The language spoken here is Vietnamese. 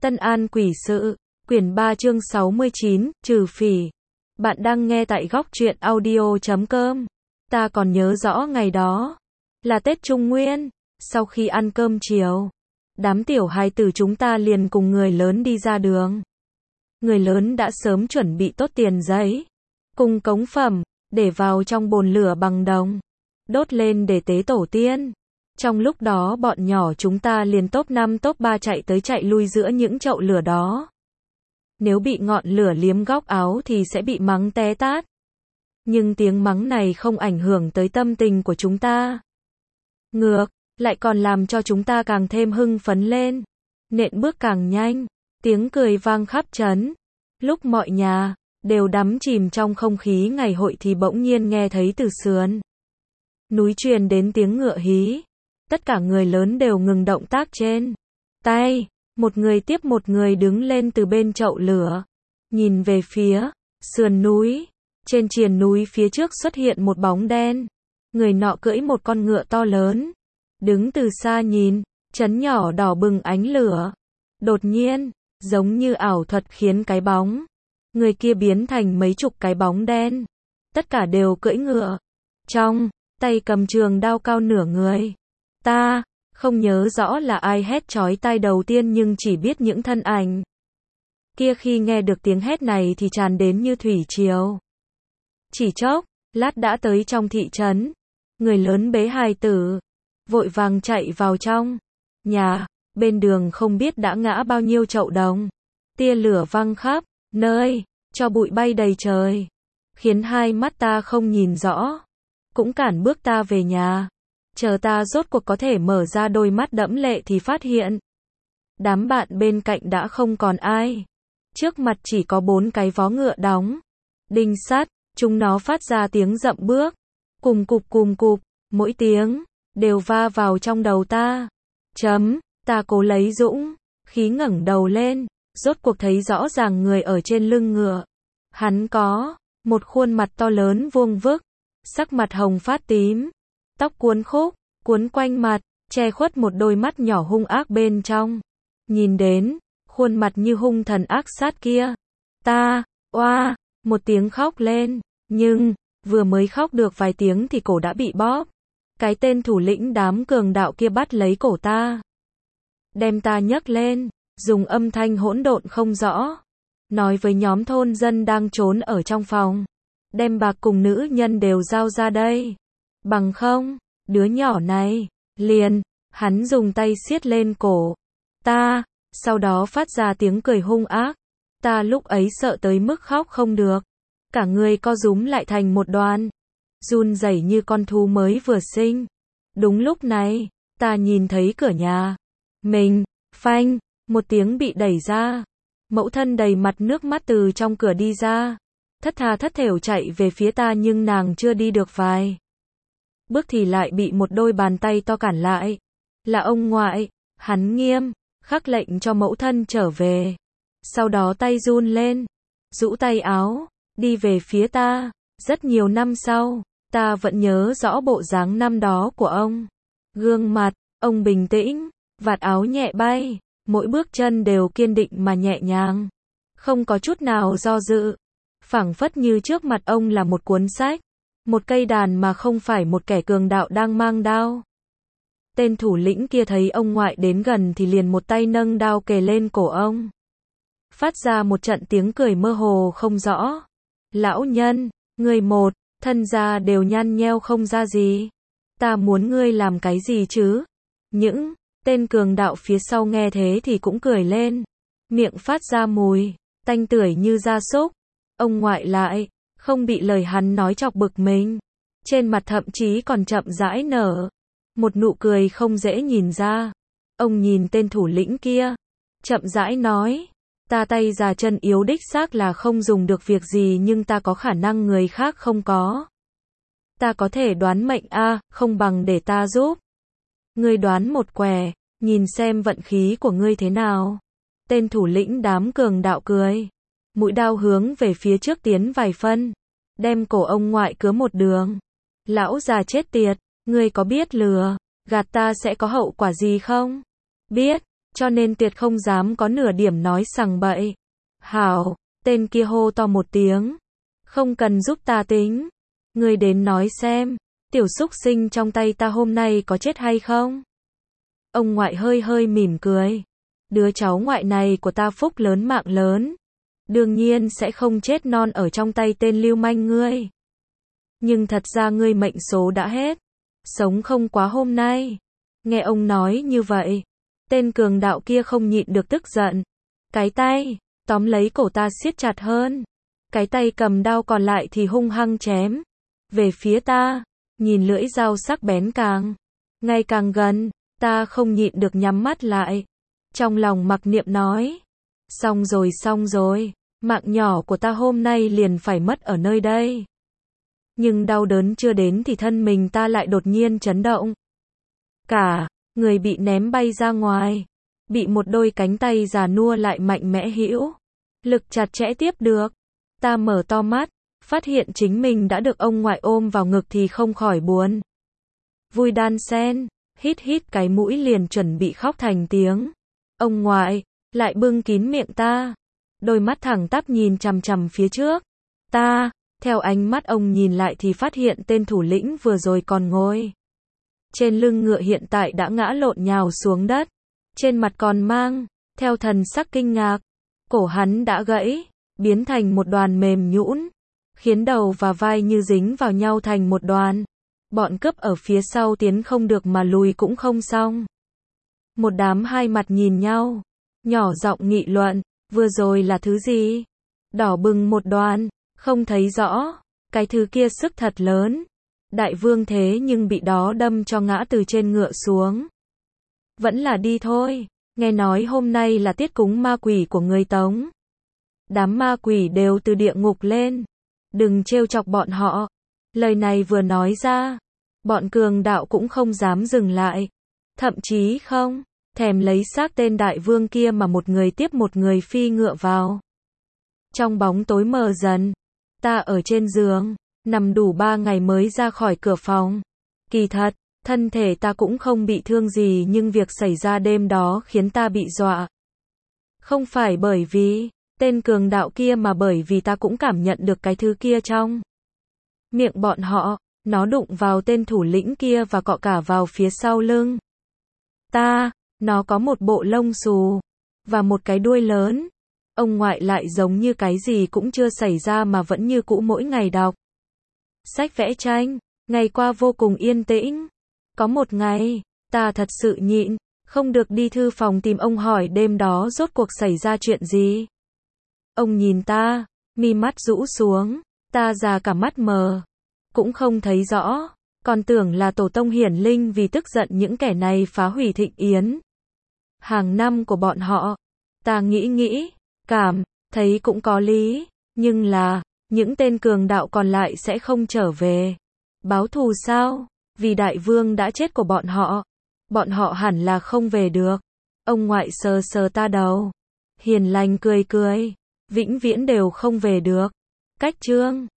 Tân An Quỷ Sự, quyển 3 chương 69, trừ phỉ. Bạn đang nghe tại góc truyện audio.com. Ta còn nhớ rõ ngày đó, là Tết Trung Nguyên, sau khi ăn cơm chiều, đám tiểu hài tử chúng ta liền cùng người lớn đi ra đường. Người lớn đã sớm chuẩn bị tốt tiền giấy, cùng cống phẩm, để vào trong bồn lửa bằng đồng, đốt lên để tế tổ tiên. Trong lúc đó bọn nhỏ chúng ta liền top 5 top 3 chạy tới chạy lui giữa những chậu lửa đó. Nếu bị ngọn lửa liếm góc áo thì sẽ bị mắng té tát. Nhưng tiếng mắng này không ảnh hưởng tới tâm tình của chúng ta. Ngược lại còn làm cho chúng ta càng thêm hưng phấn lên. Nện bước càng nhanh, tiếng cười vang khắp trấn. Lúc mọi nhà đều đắm chìm trong không khí ngày hội thì bỗng nhiên nghe thấy từ sườn núi truyền đến tiếng ngựa hí. Tất cả người lớn đều ngừng động tác trên tay, một người tiếp một người đứng lên từ bên chậu lửa, nhìn về phía sườn núi. Trên triền núi phía trước xuất hiện một bóng đen. Người nọ cưỡi một con ngựa to lớn, đứng từ xa nhìn, trấn nhỏ đỏ bừng ánh lửa. Đột nhiên, giống như ảo thuật khiến cái bóng người kia biến thành mấy chục cái bóng đen. Tất cả đều cưỡi ngựa, trong tay cầm trường đao cao nửa người. Ta không nhớ rõ là ai hét chói tai đầu tiên, nhưng chỉ biết những thân ảnh kia khi nghe được tiếng hét này thì tràn đến như thủy triều. Chỉ chốc lát đã tới trong thị trấn. Người lớn bế hài tử, vội vàng chạy vào trong nhà. Bên đường không biết đã ngã bao nhiêu chậu đồng. Tia lửa văng khắp nơi, cho bụi bay đầy trời, khiến hai mắt ta không nhìn rõ, cũng cản bước ta về nhà. Chờ ta rốt cuộc có thể mở ra đôi mắt đẫm lệ thì phát hiện đám bạn bên cạnh đã không còn ai. Trước mặt chỉ có 4 cái vó ngựa đóng đinh sắt, chúng nó phát ra tiếng dậm bước, cùm cụp, mỗi tiếng đều va vào trong đầu ta. Ta cố lấy dũng khí ngẩng đầu lên, rốt cuộc thấy rõ ràng người ở trên lưng ngựa. Hắn có một khuôn mặt to lớn vuông vức, sắc mặt hồng phát tím, tóc cuốn khúc, cuốn quanh mặt, che khuất một đôi mắt nhỏ hung ác bên trong. Nhìn đến khuôn mặt như hung thần ác sát kia, ta oa một tiếng khóc lên, nhưng vừa mới khóc được vài tiếng thì cổ đã bị bóp. Cái tên thủ lĩnh đám cường đạo kia bắt lấy cổ ta, đem ta nhấc lên, dùng âm thanh hỗn độn không rõ, nói với nhóm thôn dân đang trốn ở trong phòng, đem bạc cùng nữ nhân đều giao ra đây. Bằng không, đứa nhỏ này liền. Hắn dùng tay siết lên cổ ta, sau đó phát ra tiếng cười hung ác. Ta lúc ấy sợ tới mức khóc không được, cả người co rúm lại thành một đoàn, run rẩy như con thú mới vừa sinh. Đúng lúc này, ta nhìn thấy cửa nhà mình, phanh, một tiếng bị đẩy ra. Mẫu thân đầy mặt nước mắt từ trong cửa đi ra, thất tha thất thểu chạy về phía ta, nhưng nàng chưa đi được vài bước thì lại bị một đôi bàn tay to cản lại. Là ông ngoại. Hắn nghiêm khắc lệnh cho mẫu thân trở về. Sau đó tay run lên, rũ tay áo, đi về phía ta. Rất nhiều năm sau, ta vẫn nhớ rõ bộ dáng năm đó của ông. Gương mặt ông bình tĩnh, vạt áo nhẹ bay, mỗi bước chân đều kiên định mà nhẹ nhàng, không có chút nào do dự. Phảng phất như trước mặt ông là một cuốn sách, một cây đàn mà không phải một kẻ cường đạo đang mang đao. Tên thủ lĩnh kia thấy ông ngoại đến gần thì liền một tay nâng đao kề lên cổ ông, phát ra một trận tiếng cười mơ hồ không rõ. Lão nhân, người một thân da đều nhăn nheo không ra gì. Ta muốn ngươi làm cái gì chứ? Những tên cường đạo phía sau nghe thế thì cũng cười lên, miệng phát ra mùi tanh tưởi như gia súc. Ông ngoại lại không bị lời hắn nói chọc bực mình, trên mặt thậm chí còn chậm rãi nở một nụ cười không dễ nhìn ra. Ông nhìn tên thủ lĩnh kia, chậm rãi nói, ta tay già chân yếu đích xác là không dùng được việc gì, nhưng ta có khả năng người khác không có. Ta có thể đoán mệnh không bằng để ta giúp ngươi đoán một quẻ, nhìn xem vận khí của ngươi thế nào. Tên thủ lĩnh đám cường đạo cười, mũi đao hướng về phía trước tiến vài phân, đem cổ ông ngoại cứa một đường. Lão già chết tiệt, ngươi có biết lừa gạt ta sẽ có hậu quả gì không? Biết. cho nên tuyệt không dám có nửa điểm nói sằng bậy. Hảo, tên kia hô to một tiếng. Không cần giúp ta tính. Ngươi đến nói xem, tiểu xúc sinh trong tay ta hôm nay có chết hay không? Ông ngoại hơi hơi mỉm cười. Đứa cháu ngoại này của ta phúc lớn mạng lớn. Đương nhiên sẽ không chết non ở trong tay tên lưu manh ngươi. Nhưng thật ra ngươi mệnh số đã hết. Sống không quá hôm nay. Nghe ông nói như vậy. Tên cường đạo kia không nhịn được tức giận. Cái tay, tóm lấy cổ ta siết chặt hơn. Cái tay cầm đao còn lại thì hung hăng chém. Về phía ta, nhìn lưỡi dao sắc bén ngày càng gần, ta không nhịn được nhắm mắt lại. Trong lòng mặc niệm nói. Xong rồi, mạng nhỏ của ta hôm nay liền phải mất ở nơi đây. Nhưng đau đớn chưa đến thì thân mình ta lại đột nhiên chấn động. Cả người bị ném bay ra ngoài, bị một đôi cánh tay già nua lại mạnh mẽ hữu lực chặt chẽ tiếp được. Ta mở to mắt, phát hiện chính mình đã được ông ngoại ôm vào ngực thì không khỏi buồn vui đan xen, hít cái mũi liền chuẩn bị khóc thành tiếng. Ông ngoại lại bưng kín miệng ta, đôi mắt thẳng tắp nhìn chằm chằm phía trước. Ta, theo ánh mắt ông nhìn lại thì phát hiện tên thủ lĩnh vừa rồi còn ngồi trên lưng ngựa hiện tại đã ngã lộn nhào xuống đất, trên mặt còn mang theo thần sắc kinh ngạc. Cổ hắn đã gãy, biến thành một đoàn mềm nhũn, khiến đầu và vai như dính vào nhau thành một đoàn. Bọn cướp ở phía sau tiến không được mà lùi cũng không xong. Một đám hai mặt nhìn nhau, nhỏ giọng nghị luận, vừa rồi là thứ gì? Đỏ bừng một đoàn, không thấy rõ, cái thứ kia sức thật lớn. Đại vương thế nhưng bị đó đâm cho ngã từ trên ngựa xuống. Vẫn là đi thôi, nghe nói hôm nay là tiết cúng ma quỷ của người Tống. Đám ma quỷ đều từ địa ngục lên. Đừng trêu chọc bọn họ. Lời này vừa nói ra, bọn cường đạo cũng không dám dừng lại. Thậm chí không thèm lấy xác tên đại vương kia mà một người tiếp một người phi ngựa vào. Trong bóng tối mờ dần, ta ở trên giường, nằm đủ 3 ngày mới ra khỏi cửa phòng. Kỳ thật, thân thể ta cũng không bị thương gì nhưng việc xảy ra đêm đó khiến ta bị dọa. Không phải bởi vì tên cường đạo kia mà bởi vì ta cũng cảm nhận được cái thứ kia trong miệng bọn họ. Nó đụng vào tên thủ lĩnh kia và cọ cả vào phía sau lưng ta. Nó có một bộ lông xù và một cái đuôi lớn. Ông ngoại lại giống như cái gì cũng chưa xảy ra mà vẫn như cũ mỗi ngày đọc sách vẽ tranh. Ngày qua vô cùng yên tĩnh. Có một ngày, ta thật sự nhịn không được đi thư phòng tìm ông hỏi đêm đó rốt cuộc xảy ra chuyện gì. Ông nhìn ta, mi mắt rũ xuống, ta già cả mắt mờ, cũng không thấy rõ, còn tưởng là tổ tông hiển linh vì tức giận những kẻ này phá hủy thịnh yến hàng năm của bọn họ. Ta nghĩ, cảm thấy cũng có lý, nhưng là những tên cường đạo còn lại sẽ không trở về báo thù sao? Vì đại vương đã chết của bọn họ hẳn là không về được. Ông ngoại sờ sờ ta đầu, hiền lành cười, vĩnh viễn đều không về được. Cách chương